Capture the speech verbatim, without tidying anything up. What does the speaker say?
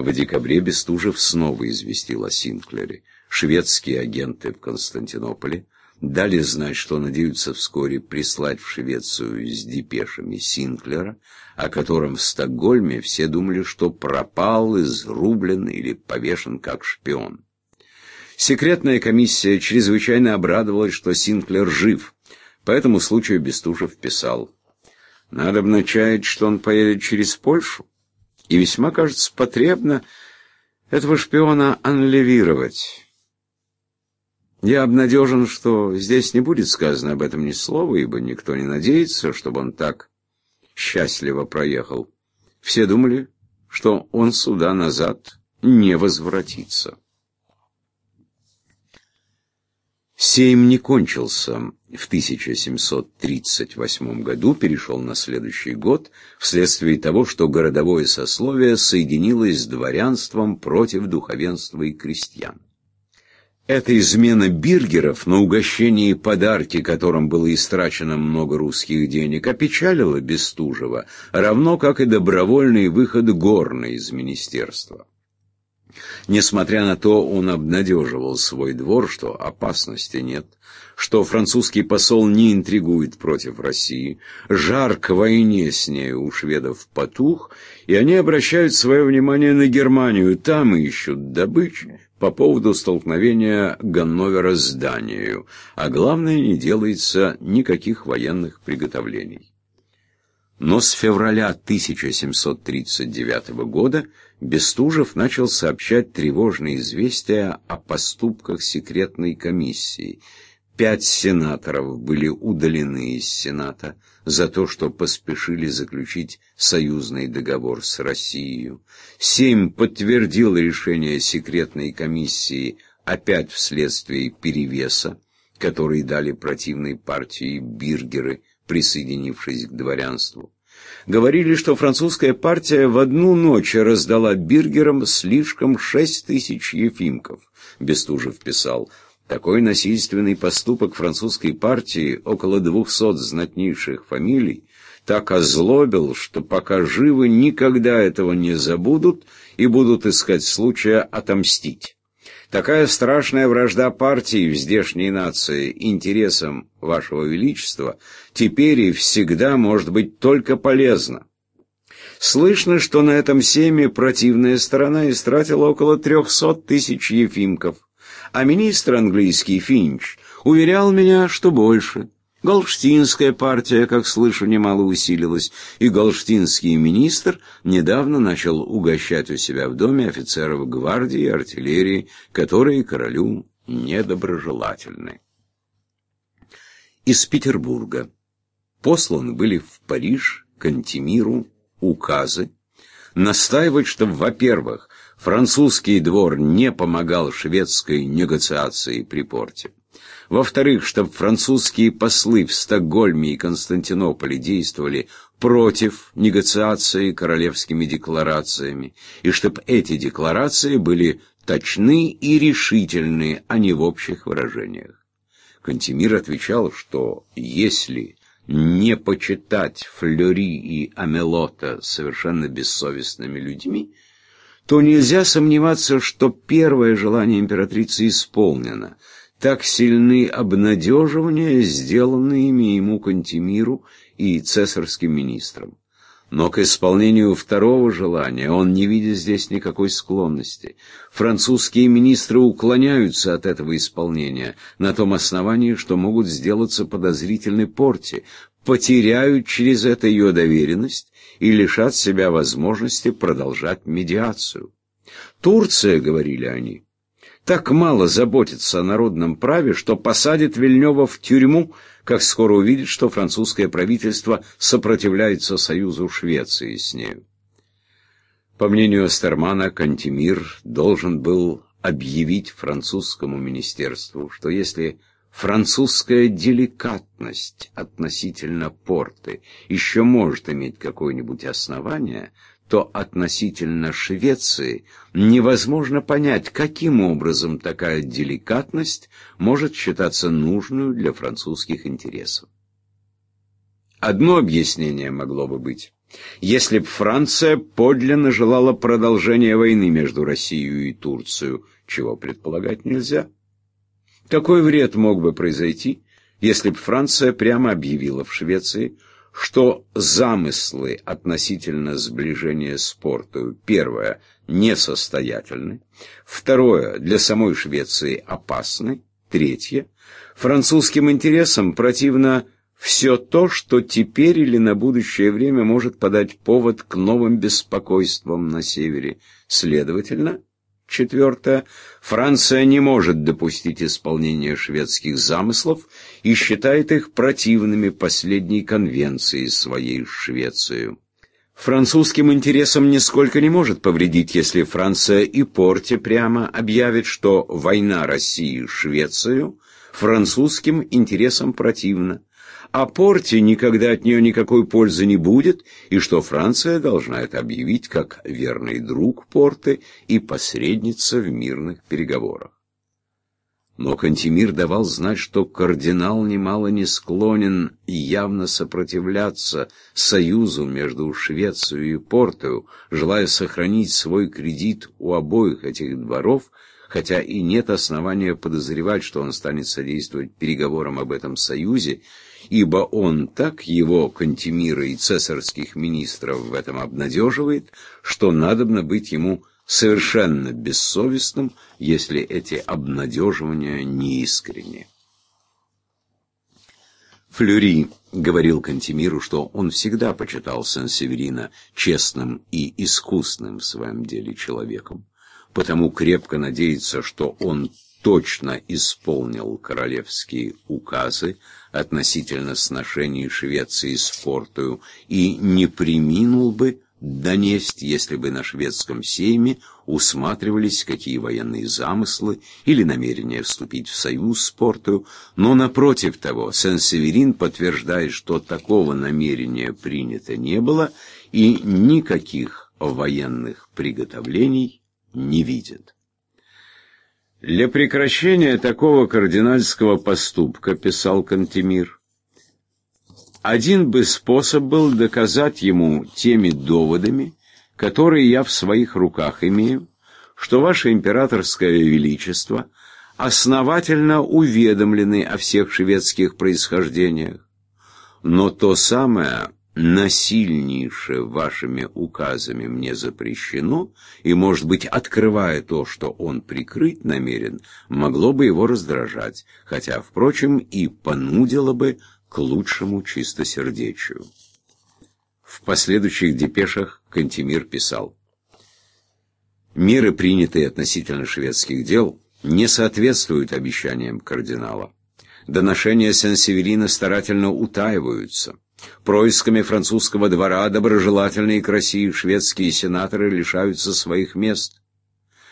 В декабре Бестужев снова известил о Синклере. Шведские агенты в Константинополе дали знать, что надеются вскоре прислать в Швецию с депешами Синклера, о котором в Стокгольме все думали, что пропал, изрублен или повешен как шпион. Секретная комиссия чрезвычайно обрадовалась, что Синклер жив. По этому случаю Бестужев писал: «Надобно чаять, что он поедет через Польшу, и весьма, кажется, потребно этого шпиона аннулировать. Я обнадежен, что здесь не будет сказано об этом ни слова, ибо никто не надеется, чтобы он так счастливо проехал. Все думали, что он сюда назад не возвратится». Сейм не кончился в тысяча семьсот тридцать восьмом году, перешел на следующий год, вследствие того, что городовое сословие соединилось с дворянством против духовенства и крестьян. Эта измена биргеров на угощение и подарки, которым было истрачено много русских денег, опечалила Бестужева, равно как и добровольный выход Горны из министерства. Несмотря на то, он обнадеживал свой двор, что опасности нет, что французский посол не интригует против России, жар к войне с нею у шведов потух, и они обращают свое внимание на Германию, там ищут добычи по поводу столкновения Ганновера с Данией, а главное, не делается никаких военных приготовлений. Но с февраля тысяча семьсот тридцать девятого года Бестужев начал сообщать тревожные известия о поступках секретной комиссии. Пять сенаторов были удалены из Сената за то, что поспешили заключить союзный договор с Россией. Семь подтвердил решение секретной комиссии опять вследствие перевеса, который дали противной партии биргеры, присоединившись к дворянству. Говорили, что французская партия в одну ночь раздала биргерам слишком шесть тысяч ефимков. Бестужев писал: «Такой насильственный поступок французской партии, около двухсот знатнейших фамилий, так озлобил, что пока живы, никогда этого не забудут и будут искать случая отомстить. Такая страшная вражда партии в здешней нации интересам вашего величества теперь и всегда может быть только полезна. Слышно, что на этом сейме противная сторона истратила около трехсот тысяч ефимков, а министр английский Финч уверял меня, что больше. Голштинская партия, как слышу, немало усилилась, и голштинский министр недавно начал угощать у себя в доме офицеров гвардии и артиллерии, которые королю недоброжелательны». Из Петербурга посланы были в Париж Кантемиру указы настаивать, что, во-первых, французский двор не помогал шведской негоциации при порте, во-вторых, чтобы французские послы в Стокгольме и Константинополе действовали против негоциации королевскими декларациями, и чтобы эти декларации были точны и решительны, а не в общих выражениях. Кантемир отвечал, что если не почитать Флёри и Амелота совершенно бессовестными людьми, то нельзя сомневаться, что первое желание императрицы исполнено. Так сильны обнадеживания, сделанные ими ему Кантемиру и цесарским министрам. Но к исполнению второго желания он не видит здесь никакой склонности. Французские министры уклоняются от этого исполнения на том основании, что могут сделаться подозрительны порте, потеряют через это ее доверенность и лишат себя возможности продолжать медиацию. Турция, говорили они, так мало заботится о народном праве, что посадит Вильнёва в тюрьму, как скоро увидит, что французское правительство сопротивляется союзу Швеции с нею. По мнению Остермана, Кантемир должен был объявить французскому министерству, что если французская деликатность относительно порты еще может иметь какое-нибудь основание, то относительно Швеции невозможно понять, каким образом такая деликатность может считаться нужной для французских интересов. Одно объяснение могло бы быть. Если б Франция подлинно желала продолжения войны между Россией и Турцией, чего предполагать нельзя. Какой вред мог бы произойти, если б Франция прямо объявила в Швеции, что замыслы относительно сближения с Портою, первое, несостоятельны, второе, для самой Швеции опасны, третье, французским интересам противно все то, что теперь или на будущее время может подать повод к новым беспокойствам на севере. Следовательно, четвертое, Франция не может допустить исполнения шведских замыслов и считает их противными последней конвенции своей с Швецией. Французским интересам нисколько не может повредить, если Франция и Порте прямо объявит, что война России с Швецией французским интересам противна, а Порте никогда от нее никакой пользы не будет, и что Франция должна это объявить как верный друг Порте и посредница в мирных переговорах. Но Кантемир давал знать, что кардинал немало не склонен явно сопротивляться союзу между Швецией и Портою, желая сохранить свой кредит у обоих этих дворов, хотя и нет основания подозревать, что он станет содействовать переговорам об этом союзе, ибо он так его, Кантемира и цесарских министров в этом обнадеживает, что надобно быть ему совершенно бессовестным, если эти обнадеживания неискренни. Флюри говорил Кантемиру, что он всегда почитал Сен-Северина честным и искусным в своем деле человеком, потому крепко надеется, что он точно исполнил королевские указы относительно сношений Швеции с Портою и не преминул бы донесть, если бы на шведском сейме усматривались какие военные замыслы или намерения вступить в союз с Портою, но напротив того, Сен-Северин подтверждает, что такого намерения принято не было и никаких военных приготовлений не видит. Для прекращения такого кардинальского поступка, писал Кантемир, один бы способ был доказать ему теми доводами, которые я в своих руках имею, что ваше императорское величество основательно уведомлены о всех шведских происхождениях, но то самое насильнейшее вашими указами мне запрещено, и, может быть, открывая то, что он прикрыть намерен, могло бы его раздражать, хотя, впрочем, и понудило бы к лучшему чистосердечию. В последующих депешах Кантемир писал: «Меры, принятые относительно шведских дел, не соответствуют обещаниям кардинала. Доношения Сен-Северина старательно утаиваются. Происками французского двора доброжелательные к России шведские сенаторы лишаются своих мест.